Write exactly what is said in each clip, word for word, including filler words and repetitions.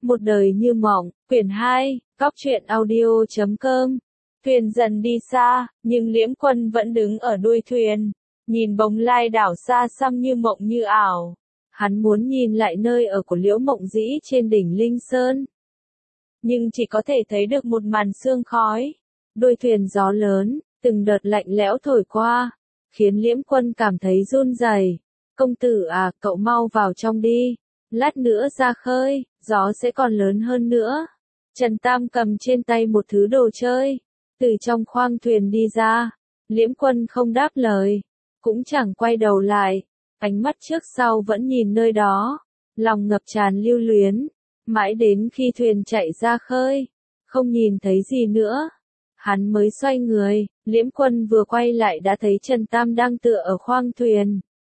Một đời như mộng, quyển hai, Cóc truyện audio chấm com. Thuyền dần đi xa, nhưng Liễm Quân vẫn đứng ở đuôi thuyền, nhìn bóng lai đảo xa xăm như mộng như ảo. Hắn muốn nhìn lại nơi ở của Liễu Mộng Dĩ trên đỉnh Linh Sơn, nhưng chỉ có thể thấy được một màn sương khói. Đuôi thuyền gió lớn, từng đợt lạnh lẽo thổi qua, khiến Liễm Quân cảm thấy run rẩy. Công tử à, cậu mau vào trong đi, lát nữa ra khơi, gió sẽ còn lớn hơn nữa. Trần Tam cầm trên tay một thứ đồ chơi, từ trong khoang thuyền đi ra. Liễm Quân không đáp lời, cũng chẳng quay đầu lại, ánh mắt trước sau vẫn nhìn nơi đó, lòng ngập tràn lưu luyến. Mãi đến khi thuyền chạy ra khơi, không nhìn thấy gì nữa, hắn mới xoay người. Liễm Quân vừa quay lại đã thấy Trần Tam đang tựa ở khoang thuyền,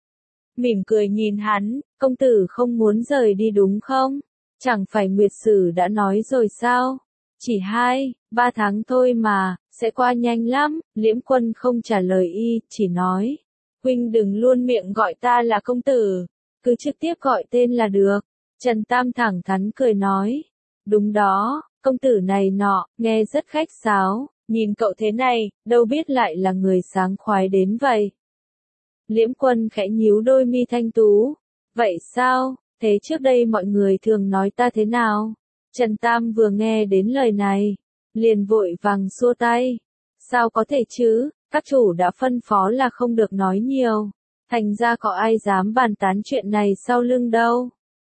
mỉm cười nhìn hắn. Công tử không muốn rời đi đúng không? Chẳng phải Nguyệt Sử đã nói rồi sao? Chỉ hai, ba tháng thôi mà, sẽ qua nhanh lắm. Liễm Quân không trả lời y, chỉ nói, huynh đừng luôn miệng gọi ta là công tử, cứ trực tiếp gọi tên là được. Trần Tam thẳng thắn cười nói, đúng đó, công tử này nọ, nghe rất khách sáo, nhìn cậu thế này, đâu biết lại là người sáng khoái đến vậy. Liễm Quân khẽ nhíu đôi mi thanh tú, vậy sao, thế trước đây mọi người thường nói ta thế nào? Trần Tam vừa nghe đến lời này, liền vội vàng xua tay, sao có thể chứ, các chủ đã phân phó là không được nói nhiều, thành ra có ai dám bàn tán chuyện này sau lưng đâu.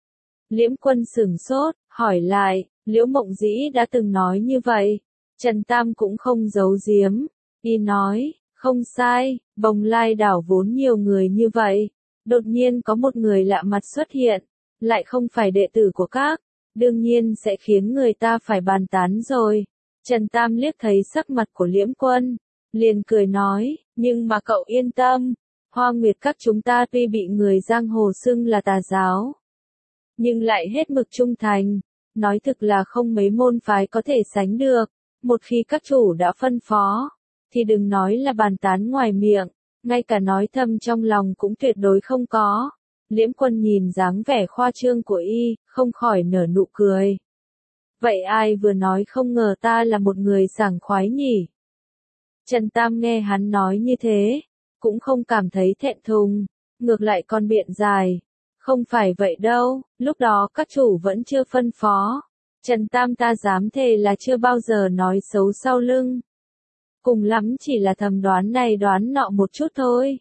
Liễm Quân sửng sốt, hỏi lại, Liễu Mộng Dĩ đã từng nói như vậy. Trần Tam cũng không giấu giếm, y nói, không sai, Bồng Lai đảo vốn nhiều người như vậy, đột nhiên có một người lạ mặt xuất hiện, lại không phải đệ tử của các, đương nhiên sẽ khiến người ta phải bàn tán rồi. Trần Tam liếc thấy sắc mặt của Liễm Quân, liền cười nói, nhưng mà cậu yên tâm, Hoa Nguyệt các chúng ta tuy bị người giang hồ xưng là tà giáo, nhưng lại hết mực trung thành, nói thực là không mấy môn phái có thể sánh được. Một khi các chủ đã phân phó, thì đừng nói là bàn tán ngoài miệng, ngay cả nói thầm trong lòng cũng tuyệt đối không có. Liễm Quân nhìn dáng vẻ khoa trương của y, không khỏi nở nụ cười. Vậy ai vừa nói không ngờ ta là một người sảng khoái nhỉ? Trần Tam nghe hắn nói như thế, cũng không cảm thấy thẹn thùng, ngược lại còn biện giải. Không phải vậy đâu, lúc đó các chủ vẫn chưa phân phó. Trần Tam ta dám thề là chưa bao giờ nói xấu sau lưng. Cùng lắm chỉ là thầm đoán này đoán nọ một chút thôi.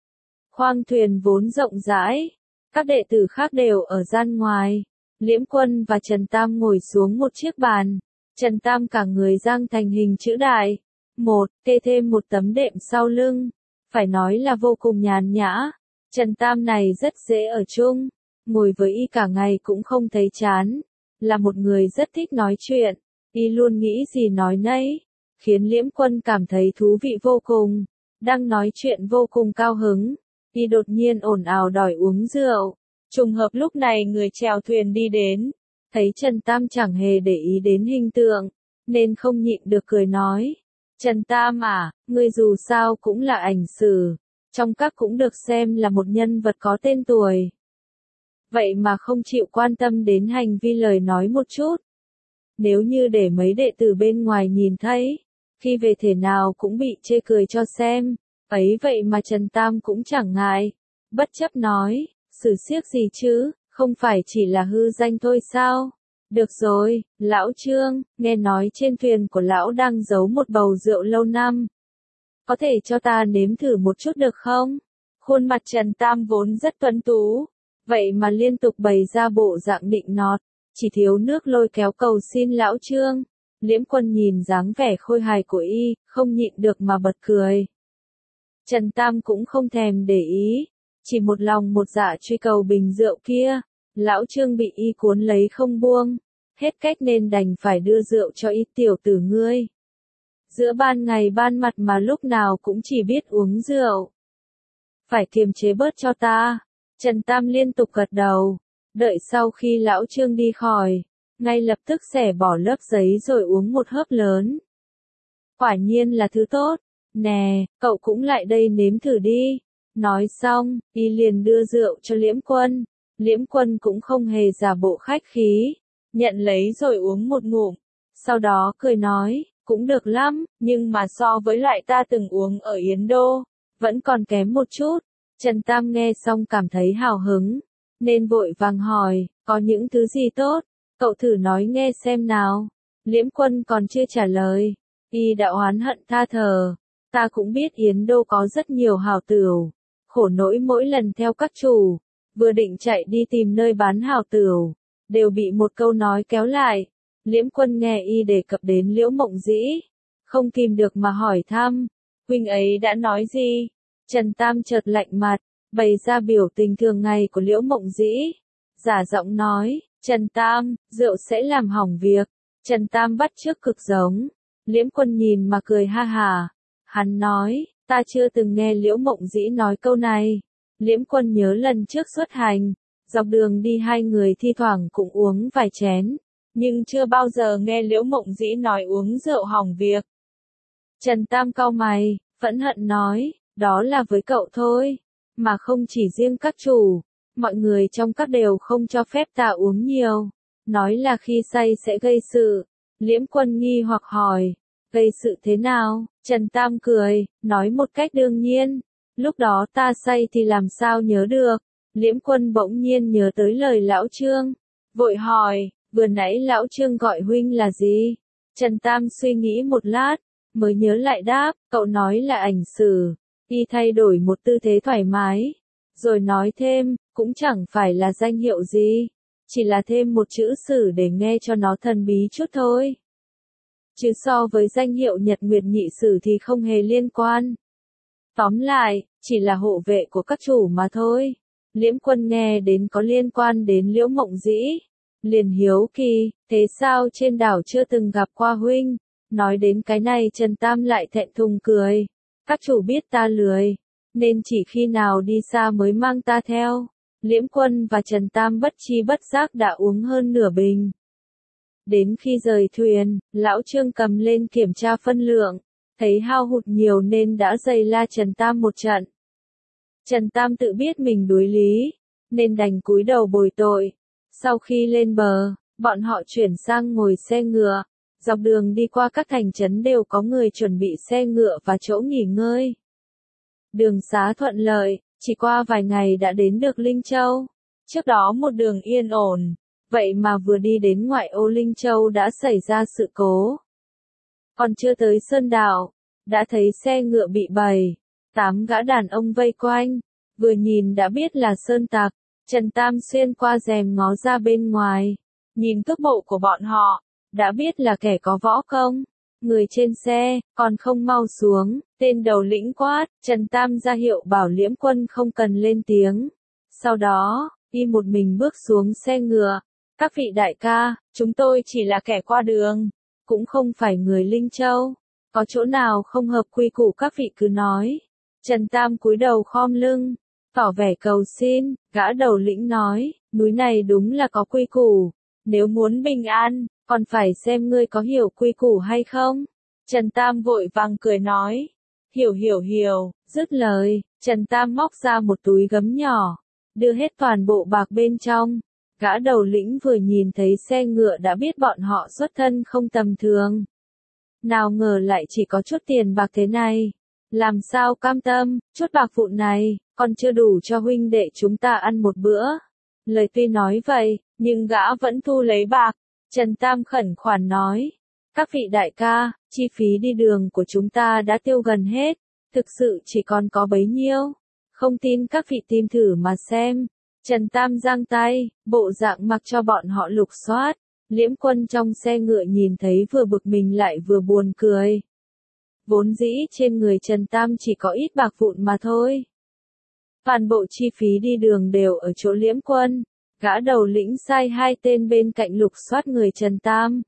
Khoang thuyền vốn rộng rãi, các đệ tử khác đều ở gian ngoài. Liễm Quân và Trần Tam ngồi xuống một chiếc bàn. Trần Tam cả người giang thành hình chữ đại. Một, kê thêm một tấm đệm sau lưng. Phải nói là vô cùng nhàn nhã. Trần Tam này rất dễ ở chung. Ngồi với y cả ngày cũng không thấy chán. Là một người rất thích nói chuyện. Y luôn nghĩ gì nói nấy, khiến Liễm Quân cảm thấy thú vị vô cùng. Đang nói chuyện vô cùng cao hứng, y đột nhiên ồn ào đòi uống rượu. Trùng hợp lúc này người chèo thuyền đi đến, thấy Trần Tam chẳng hề để ý đến hình tượng, nên không nhịn được cười nói, Trần Tam à, ngươi dù sao cũng là ảnh sử, trong các cũng được xem là một nhân vật có tên tuổi. Vậy mà không chịu quan tâm đến hành vi lời nói một chút. Nếu như để mấy đệ tử bên ngoài nhìn thấy, khi về thể nào cũng bị chê cười cho xem, ấy vậy mà Trần Tam cũng chẳng ngại, bất chấp nói, xử siếc gì chứ, không phải chỉ là hư danh thôi sao? Được rồi, lão Trương, nghe nói trên thuyền của lão đang giấu một bầu rượu lâu năm. Có thể cho ta nếm thử một chút được không? Khuôn mặt Trần Tam vốn rất tuấn tú, vậy mà liên tục bày ra bộ dạng nịnh nọt, chỉ thiếu nước lôi kéo cầu xin lão Trương. Liễm Quân nhìn dáng vẻ khôi hài của y, không nhịn được mà bật cười. Trần Tam cũng không thèm để ý, chỉ một lòng một dạ truy cầu bình rượu kia. Lão Trương bị y cuốn lấy không buông, hết cách nên đành phải đưa rượu cho y. Tiểu tử ngươi, giữa ban ngày ban mặt mà lúc nào cũng chỉ biết uống rượu, phải kiềm chế bớt cho ta. Trần Tam liên tục gật đầu, đợi sau khi lão Trương đi khỏi, ngay lập tức xẻ bỏ lớp giấy rồi uống một hớp lớn. Quả nhiên là thứ tốt, nè, cậu cũng lại đây nếm thử đi. Nói xong, y liền đưa rượu cho Liễm Quân. Liễm Quân cũng không hề giả bộ khách khí, nhận lấy rồi uống một ngụm. Sau đó cười nói, cũng được lắm, nhưng mà so với loại ta từng uống ở Yến Đô, vẫn còn kém một chút. Trần Tam nghe xong cảm thấy hào hứng, nên vội vàng hỏi, có những thứ gì tốt, cậu thử nói nghe xem nào. Liễm Quân còn chưa trả lời, y đã oán hận tha thở, ta cũng biết Yến Đô có rất nhiều hào tửu, khổ nỗi mỗi lần theo các chủ, vừa định chạy đi tìm nơi bán hào tửu, đều bị một câu nói kéo lại. Liễm Quân nghe y đề cập đến Liễu Mộng Dĩ, không kìm được mà hỏi thăm, huynh ấy đã nói gì? Trần Tam chợt lạnh mặt, bày ra biểu tình thường ngày của Liễu Mộng Dĩ, giả giọng nói, Trần Tam, rượu sẽ làm hỏng việc. Trần Tam bắt chước cực giống, Liễm Quân nhìn mà cười ha hà, hắn nói, ta chưa từng nghe Liễu Mộng Dĩ nói câu này. Liễm Quân nhớ lần trước xuất hành, dọc đường đi hai người thi thoảng cũng uống vài chén, nhưng chưa bao giờ nghe Liễu Mộng Dĩ nói uống rượu hỏng việc. Trần Tam cau mày, phẫn hận nói, đó là với cậu thôi, mà không chỉ riêng các chủ, mọi người trong các đều không cho phép ta uống nhiều, nói là khi say sẽ gây sự. Liễm Quân nghi hoặc hỏi, gây sự thế nào? Trần Tam cười, nói một cách đương nhiên, lúc đó ta say thì làm sao nhớ được. Liễm Quân bỗng nhiên nhớ tới lời lão Trương, vội hỏi, vừa nãy lão Trương gọi huynh là gì? Trần Tam suy nghĩ một lát, mới nhớ lại đáp, cậu nói là Ảnh Sử. Y thay đổi một tư thế thoải mái, rồi nói thêm, cũng chẳng phải là danh hiệu gì, chỉ là thêm một chữ Sử để nghe cho nó thần bí chút thôi. Chứ so với danh hiệu Nhật Nguyệt Nhị Sử thì không hề liên quan. Tóm lại, chỉ là hộ vệ của các chủ mà thôi. Liễm Quân nghe đến có liên quan đến Liễu Mộng Dĩ, liền hiếu kỳ, thế sao trên đảo chưa từng gặp qua huynh? Nói đến cái này Trần Tam lại thẹn thùng cười, các chủ biết ta lười, nên chỉ khi nào đi xa mới mang ta theo. Liễm Quân và Trần Tam bất chi bất giác đã uống hơn nửa bình. Đến khi rời thuyền, lão Trương cầm lên kiểm tra phân lượng, thấy hao hụt nhiều nên đã giày la Trần Tam một trận. Trần Tam tự biết mình đuối lý, nên đành cúi đầu bồi tội. Sau khi lên bờ, bọn họ chuyển sang ngồi xe ngựa, dọc đường đi qua các thành trấn đều có người chuẩn bị xe ngựa và chỗ nghỉ ngơi. Đường xá thuận lợi, chỉ qua vài ngày đã đến được Linh Châu. Trước đó một đường yên ổn, vậy mà vừa đi đến ngoại ô Linh Châu đã xảy ra sự cố. Còn chưa tới Sơn Đảo, đã thấy xe ngựa bị bảy, tám gã đàn ông vây quanh, vừa nhìn đã biết là sơn tặc. Trần Tam xuyên qua rèm ngó ra bên ngoài, nhìn cước bộ của bọn họ, đã biết là kẻ có võ công. Người trên xe, còn không mau xuống, tên đầu lĩnh quát, Trần Tam ra hiệu bảo Liễm Quân không cần lên tiếng. Sau đó, y một mình bước xuống xe ngựa, các vị đại ca, chúng tôi chỉ là kẻ qua đường, cũng không phải người Linh Châu, có chỗ nào không hợp quy củ các vị cứ nói. Trần Tam cúi đầu khom lưng, tỏ vẻ cầu xin, gã đầu lĩnh nói, núi này đúng là có quy củ, nếu muốn bình an, còn phải xem ngươi có hiểu quy củ hay không. Trần Tam vội vàng cười nói, hiểu hiểu hiểu, dứt lời, Trần Tam móc ra một túi gấm nhỏ, đưa hết toàn bộ bạc bên trong. Gã đầu lĩnh vừa nhìn thấy xe ngựa đã biết bọn họ xuất thân không tầm thường. Nào ngờ lại chỉ có chút tiền bạc thế này. Làm sao cam tâm, chút bạc vụn này, còn chưa đủ cho huynh đệ chúng ta ăn một bữa. Lời tuy nói vậy, nhưng gã vẫn thu lấy bạc. Trần Tam khẩn khoản nói, các vị đại ca, chi phí đi đường của chúng ta đã tiêu gần hết, thực sự chỉ còn có bấy nhiêu. Không tin các vị tìm thử mà xem. Trần Tam giang tay, bộ dạng mặc cho bọn họ lục soát. Liễm Quân trong xe ngựa nhìn thấy vừa bực mình lại vừa buồn cười. Vốn dĩ trên người Trần Tam chỉ có ít bạc vụn mà thôi. Toàn bộ chi phí đi đường đều ở chỗ Liễm Quân. Gã đầu lĩnh sai hai tên bên cạnh lục soát người Trần Tam.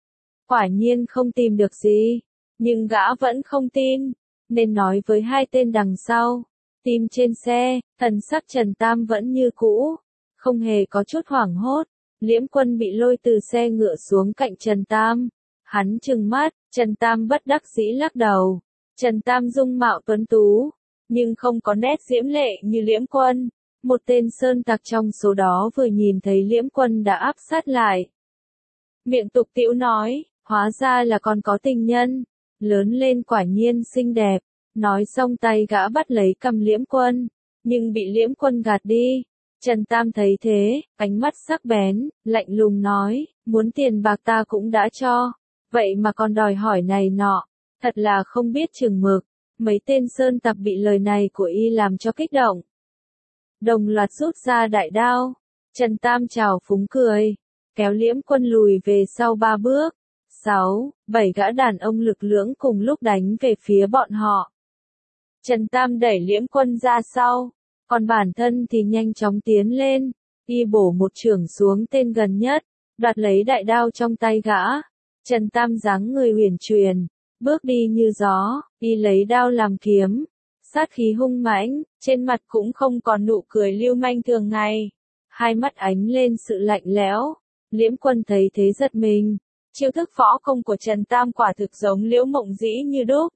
Quả nhiên không tìm được gì, nhưng gã vẫn không tin, nên nói với hai tên đằng sau. Tìm trên xe, thần sắc Trần Tam vẫn như cũ, không hề có chút hoảng hốt. Liễm Quân bị lôi từ xe ngựa xuống cạnh Trần Tam. Hắn trừng mắt, Trần Tam bất đắc dĩ lắc đầu. Trần Tam dung mạo tuấn tú, nhưng không có nét diễm lệ như Liễm Quân. Một tên sơn tặc trong số đó vừa nhìn thấy Liễm Quân đã áp sát lại. miệng tục tĩu nói, hóa ra là còn có tình nhân, lớn lên quả nhiên xinh đẹp, nói xong tay gã bắt lấy cầm Liễm Quân, nhưng bị Liễm Quân gạt đi. Trần Tam thấy thế, ánh mắt sắc bén, lạnh lùng nói, muốn tiền bạc ta cũng đã cho, vậy mà còn đòi hỏi này nọ, thật là không biết chừng mực. Mấy tên sơn tặc bị lời này của y làm cho kích động, đồng loạt rút ra đại đao. Trần Tam trào phúng cười, kéo Liễm Quân lùi về sau ba bước. Sáu, bảy gã đàn ông lực lưỡng cùng lúc đánh về phía bọn họ. Trần Tam đẩy Liễm Quân ra sau, còn bản thân thì nhanh chóng tiến lên, y bổ một chưởng xuống tên gần nhất, đoạt lấy đại đao trong tay gã. Trần Tam dáng người uyển chuyển, bước đi như gió, y lấy đao làm kiếm, sát khí hung mãnh, trên mặt cũng không còn nụ cười lưu manh thường ngày, hai mắt ánh lên sự lạnh lẽo. Liễm Quân thấy thế giật mình, chiêu thức võ công của Trần Tam quả thực giống Liễu Mộng Dĩ như đúc.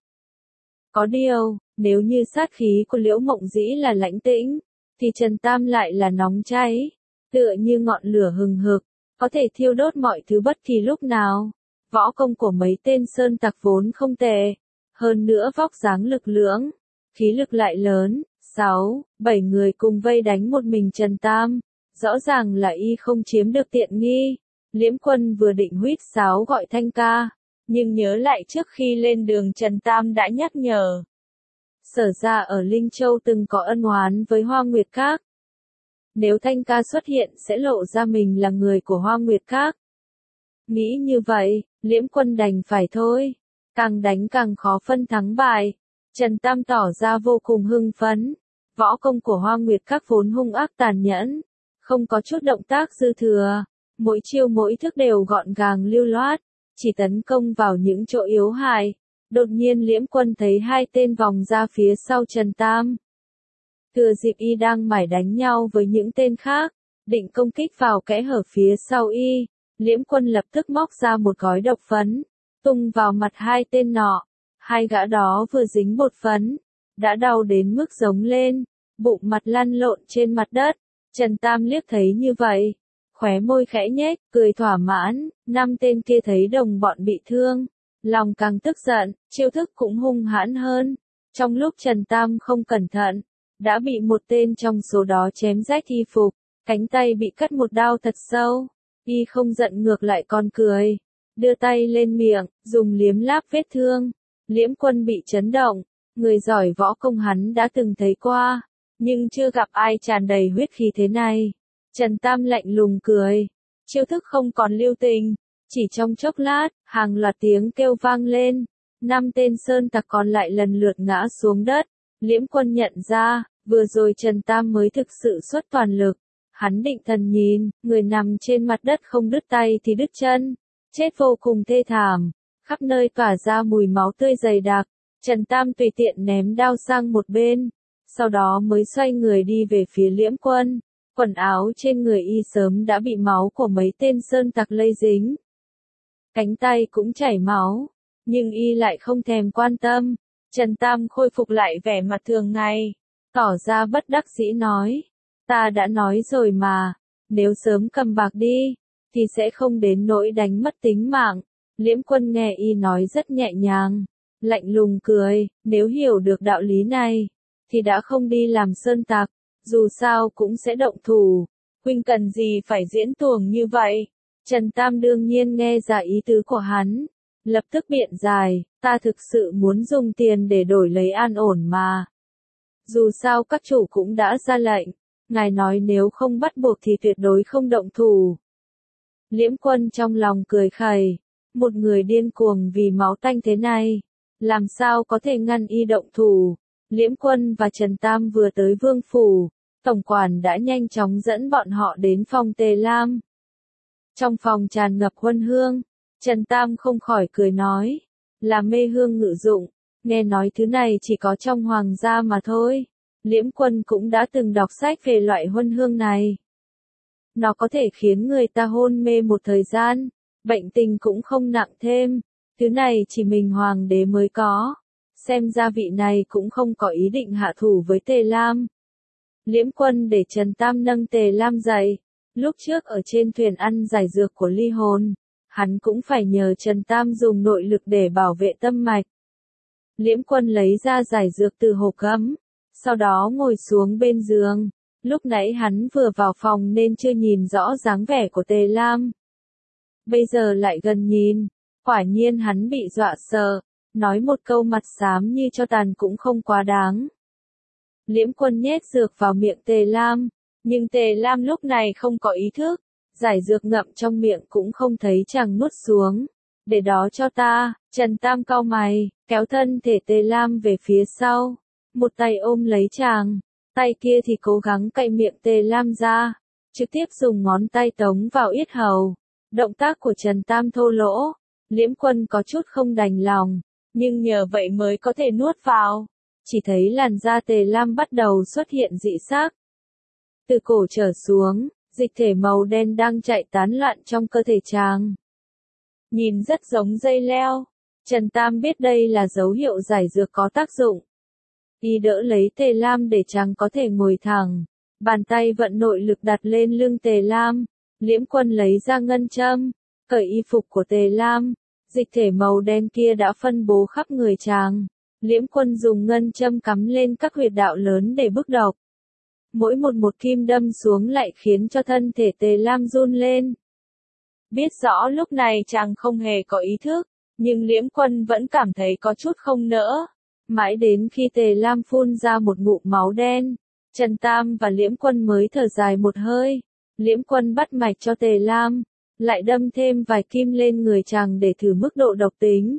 Có điều, nếu như sát khí của Liễu Mộng Dĩ là lãnh tĩnh, thì Trần Tam lại là nóng cháy, tựa như ngọn lửa hừng hực, có thể thiêu đốt mọi thứ bất kỳ lúc nào. Võ công của mấy tên sơn tặc vốn không tệ, hơn nữa vóc dáng lực lưỡng, khí lực lại lớn. Sáu, bảy người cùng vây đánh một mình Trần Tam, rõ ràng là y không chiếm được tiện nghi. Liễm Quân vừa định huýt sáo gọi thanh ca, nhưng nhớ lại trước khi lên đường Trần Tam đã nhắc nhở. Sở ra ở Linh Châu từng có ân oán với Hoa Nguyệt Các. Nếu thanh ca xuất hiện sẽ lộ ra mình là người của Hoa Nguyệt Các. Nghĩ như vậy, Liễm Quân đành phải thôi. Càng đánh càng khó phân thắng bại. Trần Tam tỏ ra vô cùng hưng phấn. Võ công của Hoa Nguyệt Các vốn hung ác tàn nhẫn, không có chút động tác dư thừa. Mỗi chiêu mỗi thức đều gọn gàng lưu loát, chỉ tấn công vào những chỗ yếu hại. Đột nhiên Liễm Quân thấy hai tên vòng ra phía sau Trần Tam. Thừa dịp y đang mải đánh nhau với những tên khác, định công kích vào kẽ hở phía sau y, Liễm Quân lập tức móc ra một gói độc phấn, tung vào mặt hai tên nọ. Hai gã đó vừa dính bột phấn, đã đau đến mức giống lên, bụng mặt lăn lộn trên mặt đất. Trần Tam liếc thấy như vậy, khóe môi khẽ nhếch, cười thỏa mãn. Năm tên kia thấy đồng bọn bị thương, lòng càng tức giận, chiêu thức cũng hung hãn hơn. Trong lúc Trần Tam không cẩn thận, đã bị một tên trong số đó chém rách y phục, cánh tay bị cắt một đao thật sâu. Y không giận ngược lại còn cười, đưa tay lên miệng, dùng liếm láp vết thương. Liễm Quân bị chấn động, người giỏi võ công hắn đã từng thấy qua, nhưng chưa gặp ai tràn đầy huyết khí thế này. Trần Tam lạnh lùng cười, chiêu thức không còn lưu tình, chỉ trong chốc lát, hàng loạt tiếng kêu vang lên, năm tên sơn tặc còn lại lần lượt ngã xuống đất. Liễm Quân nhận ra, vừa rồi Trần Tam mới thực sự xuất toàn lực, hắn định thần nhìn, người nằm trên mặt đất không đứt tay thì đứt chân, chết vô cùng thê thảm, khắp nơi tỏa ra mùi máu tươi dày đặc. Trần Tam tùy tiện ném đao sang một bên, sau đó mới xoay người đi về phía Liễm Quân. Quần áo trên người y sớm đã bị máu của mấy tên sơn tặc lây dính, cánh tay cũng chảy máu, nhưng y lại không thèm quan tâm. Trần Tam khôi phục lại vẻ mặt thường ngày, tỏ ra bất đắc dĩ nói, ta đã nói rồi mà, nếu sớm cầm bạc đi, thì sẽ không đến nỗi đánh mất tính mạng. Liễm Quân nghe y nói rất nhẹ nhàng, lạnh lùng cười, nếu hiểu được đạo lý này, thì đã không đi làm sơn tặc, dù sao cũng sẽ động thủ, huynh cần gì phải diễn tuồng như vậy. Trần Tam đương nhiên nghe ra ý tứ của hắn, lập tức biện giải, ta thực sự muốn dùng tiền để đổi lấy an ổn mà. Dù sao các chủ cũng đã ra lệnh, ngài nói nếu không bắt buộc thì tuyệt đối không động thủ. Liễm Quân trong lòng cười khẩy, một người điên cuồng vì máu tanh thế này, làm sao có thể ngăn y động thủ. Liễm Quân và Trần Tam vừa tới vương phủ, tổng quản đã nhanh chóng dẫn bọn họ đến phòng Tề Lam. Trong phòng tràn ngập huân hương, Trần Tam không khỏi cười nói, là mê hương ngự dụng, nghe nói thứ này chỉ có trong hoàng gia mà thôi. Liễm Quân cũng đã từng đọc sách về loại huân hương này. Nó có thể khiến người ta hôn mê một thời gian, bệnh tình cũng không nặng thêm, thứ này chỉ mình hoàng đế mới có. Xem ra vị này cũng không có ý định hạ thủ với Tề Lam. Liễm Quân để Trần Tam nâng Tề Lam dậy, lúc trước ở trên thuyền ăn giải dược của ly hồn, hắn cũng phải nhờ Trần Tam dùng nội lực để bảo vệ tâm mạch. Liễm Quân lấy ra giải dược từ hộp gấm, sau đó ngồi xuống bên giường. Lúc nãy hắn vừa vào phòng nên chưa nhìn rõ dáng vẻ của Tề Lam. Bây giờ lại gần nhìn, quả nhiên hắn bị dọa sợ, nói một câu mặt xám như cho tàn cũng không quá đáng. Liễm Quân nhét dược vào miệng Tề Lam, nhưng Tề Lam lúc này không có ý thức, giải dược ngậm trong miệng cũng không thấy chàng nuốt xuống. Để đó cho ta, Trần Tam cau mày, kéo thân thể Tề Lam về phía sau, một tay ôm lấy chàng, tay kia thì cố gắng cạy miệng Tề Lam ra, trực tiếp dùng ngón tay tống vào yết hầu. Động tác của Trần Tam thô lỗ, Liễm Quân có chút không đành lòng, nhưng nhờ vậy mới có thể nuốt vào. Chỉ thấy làn da Tề Lam bắt đầu xuất hiện dị sắc. Từ cổ trở xuống, dịch thể màu đen đang chạy tán loạn trong cơ thể chàng. Nhìn rất giống dây leo. Trần Tam biết đây là dấu hiệu giải dược có tác dụng. Y đỡ lấy Tề Lam để chàng có thể ngồi thẳng. Bàn tay vận nội lực đặt lên lưng Tề Lam. Liễm Quân lấy ra ngân châm, cởi y phục của Tề Lam. Dịch thể màu đen kia đã phân bố khắp người chàng. Liễm Quân dùng ngân châm cắm lên các huyệt đạo lớn để bức độc. Mỗi một một kim đâm xuống lại khiến cho thân thể Tề Lam run lên. Biết rõ lúc này chàng không hề có ý thức, nhưng Liễm Quân vẫn cảm thấy có chút không nỡ. Mãi đến khi Tề Lam phun ra một ngụm máu đen, Trần Tam và Liễm Quân mới thở dài một hơi. Liễm Quân bắt mạch cho Tề Lam, lại đâm thêm vài kim lên người chàng để thử mức độ độc tính.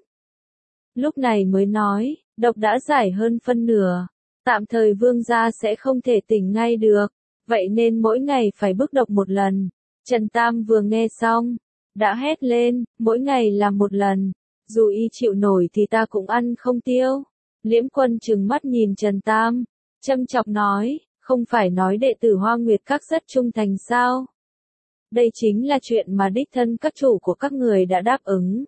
Lúc này mới nói, độc đã giải hơn phân nửa, tạm thời vương gia sẽ không thể tỉnh ngay được, vậy nên mỗi ngày phải bức độc một lần. Trần Tam vừa nghe xong, đã hét lên, mỗi ngày làm một lần, dù y chịu nổi thì ta cũng ăn không tiêu. Liễm Quân trừng mắt nhìn Trần Tam, châm chọc nói, không phải nói đệ tử Hoa Nguyệt Các rất trung thành sao? Đây chính là chuyện mà đích thân các chủ của các người đã đáp ứng.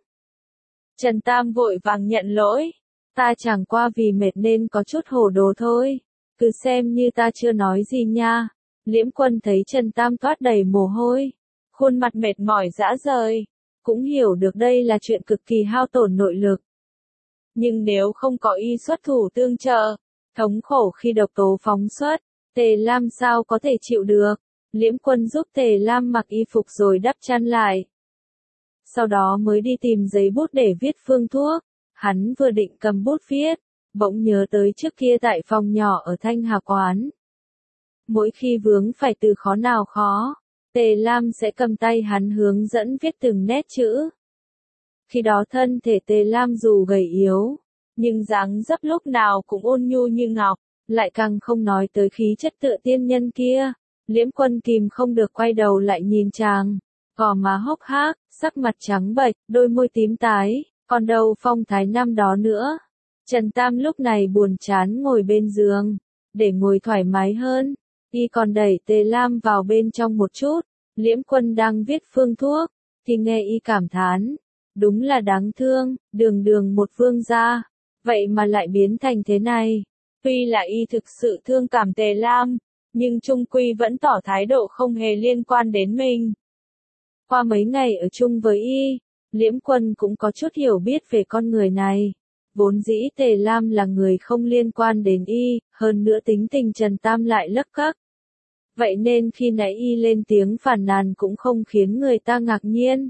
Trần Tam vội vàng nhận lỗi, ta chẳng qua vì mệt nên có chút hồ đồ thôi, cứ xem như ta chưa nói gì nha. Liễm Quân thấy Trần Tam toát đầy mồ hôi, khuôn mặt mệt mỏi rã rời, cũng hiểu được đây là chuyện cực kỳ hao tổn nội lực. Nhưng nếu không có y xuất thủ tương trợ, thống khổ khi độc tố phóng xuất, Tề Lam sao có thể chịu được. Liễm Quân giúp Tề Lam mặc y phục rồi đắp chăn lại. Sau đó mới đi tìm giấy bút để viết phương thuốc. Hắn vừa định cầm bút viết, bỗng nhớ tới trước kia tại phòng nhỏ ở Thanh Hà Quán. Mỗi khi vướng phải từ khó nào khó, Tề Lam sẽ cầm tay hắn hướng dẫn viết từng nét chữ. Khi đó thân thể Tề Lam dù gầy yếu, nhưng dáng dấp lúc nào cũng ôn nhu như ngọc, lại càng không nói tới khí chất tựa tiên nhân kia. Liễm Quân kìm không được quay đầu lại nhìn chàng, gò má hốc hác, sắc mặt trắng bệch, đôi môi tím tái, còn đâu phong thái năm đó nữa. Trần Tam lúc này buồn chán ngồi bên giường, để ngồi thoải mái hơn, y còn đẩy Tề Lam vào bên trong một chút. Liễm Quân đang viết phương thuốc, thì nghe y cảm thán, đúng là đáng thương, đường đường một vương gia, vậy mà lại biến thành thế này. Tuy là y thực sự thương cảm Tề Lam, nhưng chung quy vẫn tỏ thái độ không hề liên quan đến mình. Qua mấy ngày ở chung với y, Liễm Quân cũng có chút hiểu biết về con người này. Vốn dĩ Tề Lam là người không liên quan đến y, hơn nữa tính tình Trần Tam lại lấc cấc. Vậy nên khi nãy y lên tiếng phàn nàn cũng không khiến người ta ngạc nhiên.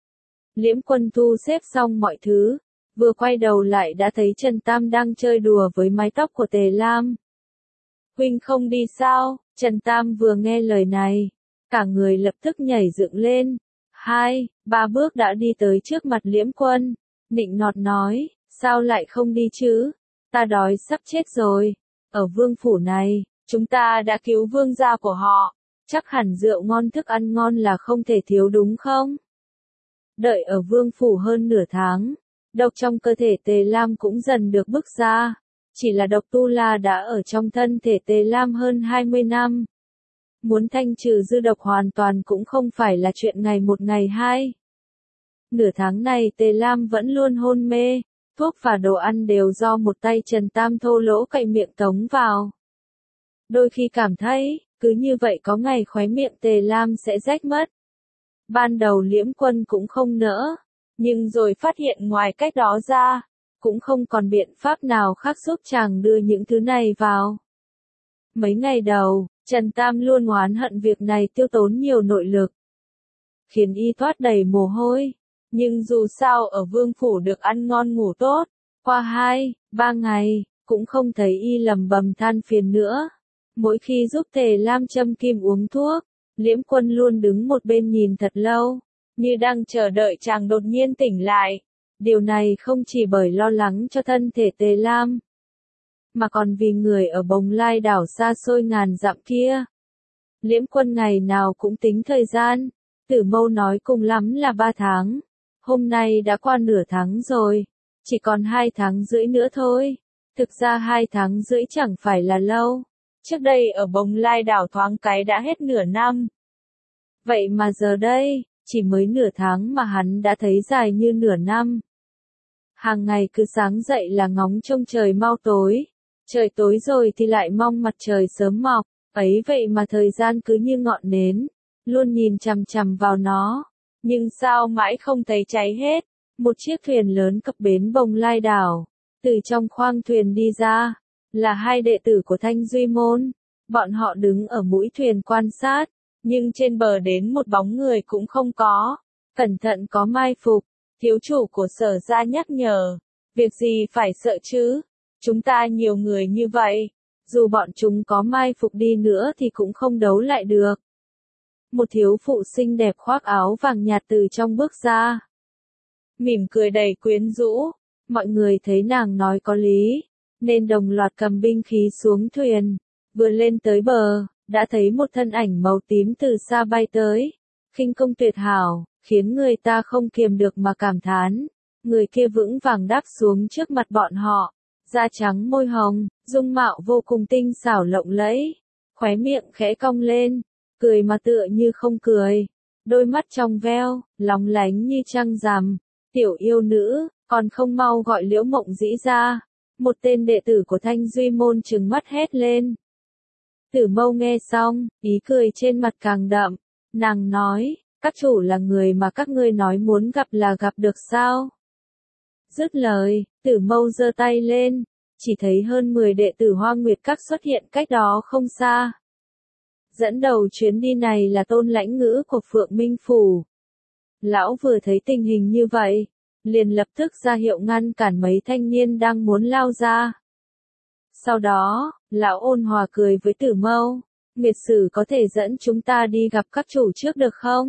Liễm Quân thu xếp xong mọi thứ, vừa quay đầu lại đã thấy Trần Tam đang chơi đùa với mái tóc của Tề Lam. Huynh không đi sao? Trần Tam vừa nghe lời này, cả người lập tức nhảy dựng lên. Hai, ba bước đã đi tới trước mặt Liễm Quân, nịnh nọt nói, sao lại không đi chứ? Ta đói sắp chết rồi. Ở vương phủ này, chúng ta đã cứu vương gia của họ, chắc hẳn rượu ngon thức ăn ngon là không thể thiếu đúng không? Đợi ở vương phủ hơn nửa tháng, độc trong cơ thể Tề Lam cũng dần được bức ra. Chỉ là độc tu la đã ở trong thân thể Tề Lam hơn hai mươi năm. Muốn thanh trừ dư độc hoàn toàn cũng không phải là chuyện ngày một ngày hai. Nửa tháng này Tề Lam vẫn luôn hôn mê, thuốc và đồ ăn đều do một tay Trần Tam thô lỗ cậy miệng tống vào. Đôi khi cảm thấy, cứ như vậy có ngày khóe miệng Tề Lam sẽ rách mất. Ban đầu Liễm Quân cũng không nỡ, nhưng rồi phát hiện ngoài cách đó ra, cũng không còn biện pháp nào khác giúp chàng đưa những thứ này vào. Mấy ngày đầu, Trần Tam luôn oán hận việc này tiêu tốn nhiều nội lực, khiến y toát đầy mồ hôi. Nhưng dù sao ở vương phủ được ăn ngon ngủ tốt, qua hai, ba ngày, cũng không thấy y lầm bầm than phiền nữa. Mỗi khi giúp Tề Lam châm kim uống thuốc, Liễm Quân luôn đứng một bên nhìn thật lâu, như đang chờ đợi chàng đột nhiên tỉnh lại. Điều này không chỉ bởi lo lắng cho thân thể Tề Lam, mà còn vì người ở Bồng Lai đảo xa xôi ngàn dặm kia. Liễm Quân ngày nào cũng tính thời gian, Tử Mâu nói cùng lắm là ba tháng. Hôm nay đã qua nửa tháng rồi, chỉ còn hai tháng rưỡi nữa thôi. Thực ra hai tháng rưỡi chẳng phải là lâu. Trước đây ở Bồng Lai đảo thoáng cái đã hết nửa năm. Vậy mà giờ đây, chỉ mới nửa tháng mà hắn đã thấy dài như nửa năm. Hàng ngày cứ sáng dậy là ngóng trông trời mau tối. Trời tối rồi thì lại mong mặt trời sớm mọc. Ấy vậy mà thời gian cứ như ngọn nến, luôn nhìn chằm chằm vào nó. Nhưng sao mãi không thấy cháy hết. Một chiếc thuyền lớn cập bến Bồng Lai đảo. Từ trong khoang thuyền đi ra, là hai đệ tử của Thanh Duy Môn. Bọn họ đứng ở mũi thuyền quan sát, nhưng trên bờ đến một bóng người cũng không có. Cẩn thận có mai phục, thiếu chủ của Sở gia nhắc nhở. Việc gì phải sợ chứ? Chúng ta nhiều người như vậy, dù bọn chúng có mai phục đi nữa thì cũng không đấu lại được. Một thiếu phụ xinh đẹp khoác áo vàng nhạt từ trong bước ra, mỉm cười đầy quyến rũ. Mọi người thấy nàng nói có lý, nên đồng loạt cầm binh khí xuống thuyền. Vừa lên tới bờ, đã thấy một thân ảnh màu tím từ xa bay tới. Khinh công tuyệt hảo, khiến người ta không kiềm được mà cảm thán. Người kia vững vàng đáp xuống trước mặt bọn họ. Da trắng môi hồng, dung mạo vô cùng tinh xảo lộng lẫy. Khóe miệng khẽ cong lên, cười mà tựa như không cười. Đôi mắt trong veo, lóng lánh như trăng rằm. Tiểu yêu nữ, còn không mau gọi Liễu Mộng Dĩ ra. Một tên đệ tử của Thanh Duy Môn trừng mắt hét lên. Tử Mâu nghe xong, ý cười trên mặt càng đậm. Nàng nói, các chủ là người mà các ngươi nói muốn gặp là gặp được sao? Dứt lời, Tử Mâu giơ tay lên, chỉ thấy hơn mười đệ tử Hoa Nguyệt Các xuất hiện cách đó không xa. Dẫn đầu chuyến đi này là Tôn Lãnh Ngữ của Phượng Minh Phủ. Lão vừa thấy tình hình như vậy, liền lập tức ra hiệu ngăn cản mấy thanh niên đang muốn lao ra. Sau đó, lão ôn hòa cười với Tử Mâu, Nguyệt Sử có thể dẫn chúng ta đi gặp các chủ trước được không?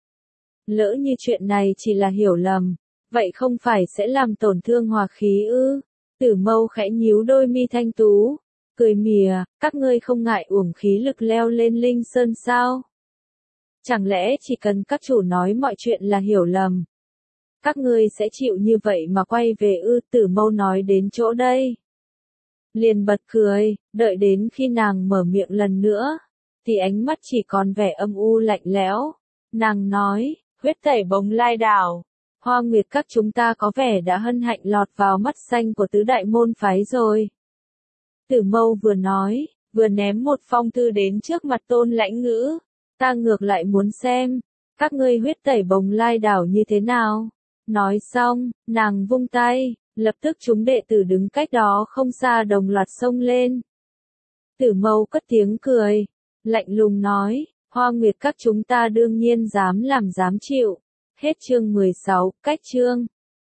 Lỡ như chuyện này chỉ là hiểu lầm, vậy không phải sẽ làm tổn thương hòa khí ư? Tử Mâu khẽ nhíu đôi mi thanh tú, cười mỉa, các ngươi không ngại uổng khí lực leo lên Linh Sơn sao? Chẳng lẽ chỉ cần các chủ nói mọi chuyện là hiểu lầm, các ngươi sẽ chịu như vậy mà quay về ư? Tử Mâu nói đến chỗ đây, liền bật cười. Đợi đến khi nàng mở miệng lần nữa, thì ánh mắt chỉ còn vẻ âm u lạnh lẽo. Nàng nói, huyết tẩy Bồng Lai đảo, Hoa Nguyệt Các chúng ta có vẻ đã hân hạnh lọt vào mắt xanh của tứ đại môn phái rồi. Tử Mâu vừa nói, vừa ném một phong thư đến trước mặt Tôn Lãnh Ngữ. Ta ngược lại muốn xem, các ngươi huyết tẩy Bồng Lai đảo như thế nào? Nói xong, nàng vung tay, lập tức chúng đệ tử đứng cách đó không xa đồng loạt xông lên. Tử Mâu cất tiếng cười, lạnh lùng nói, Hoa Nguyệt Các chúng ta đương nhiên dám làm dám chịu. Hết chương mười sáu, cách chương.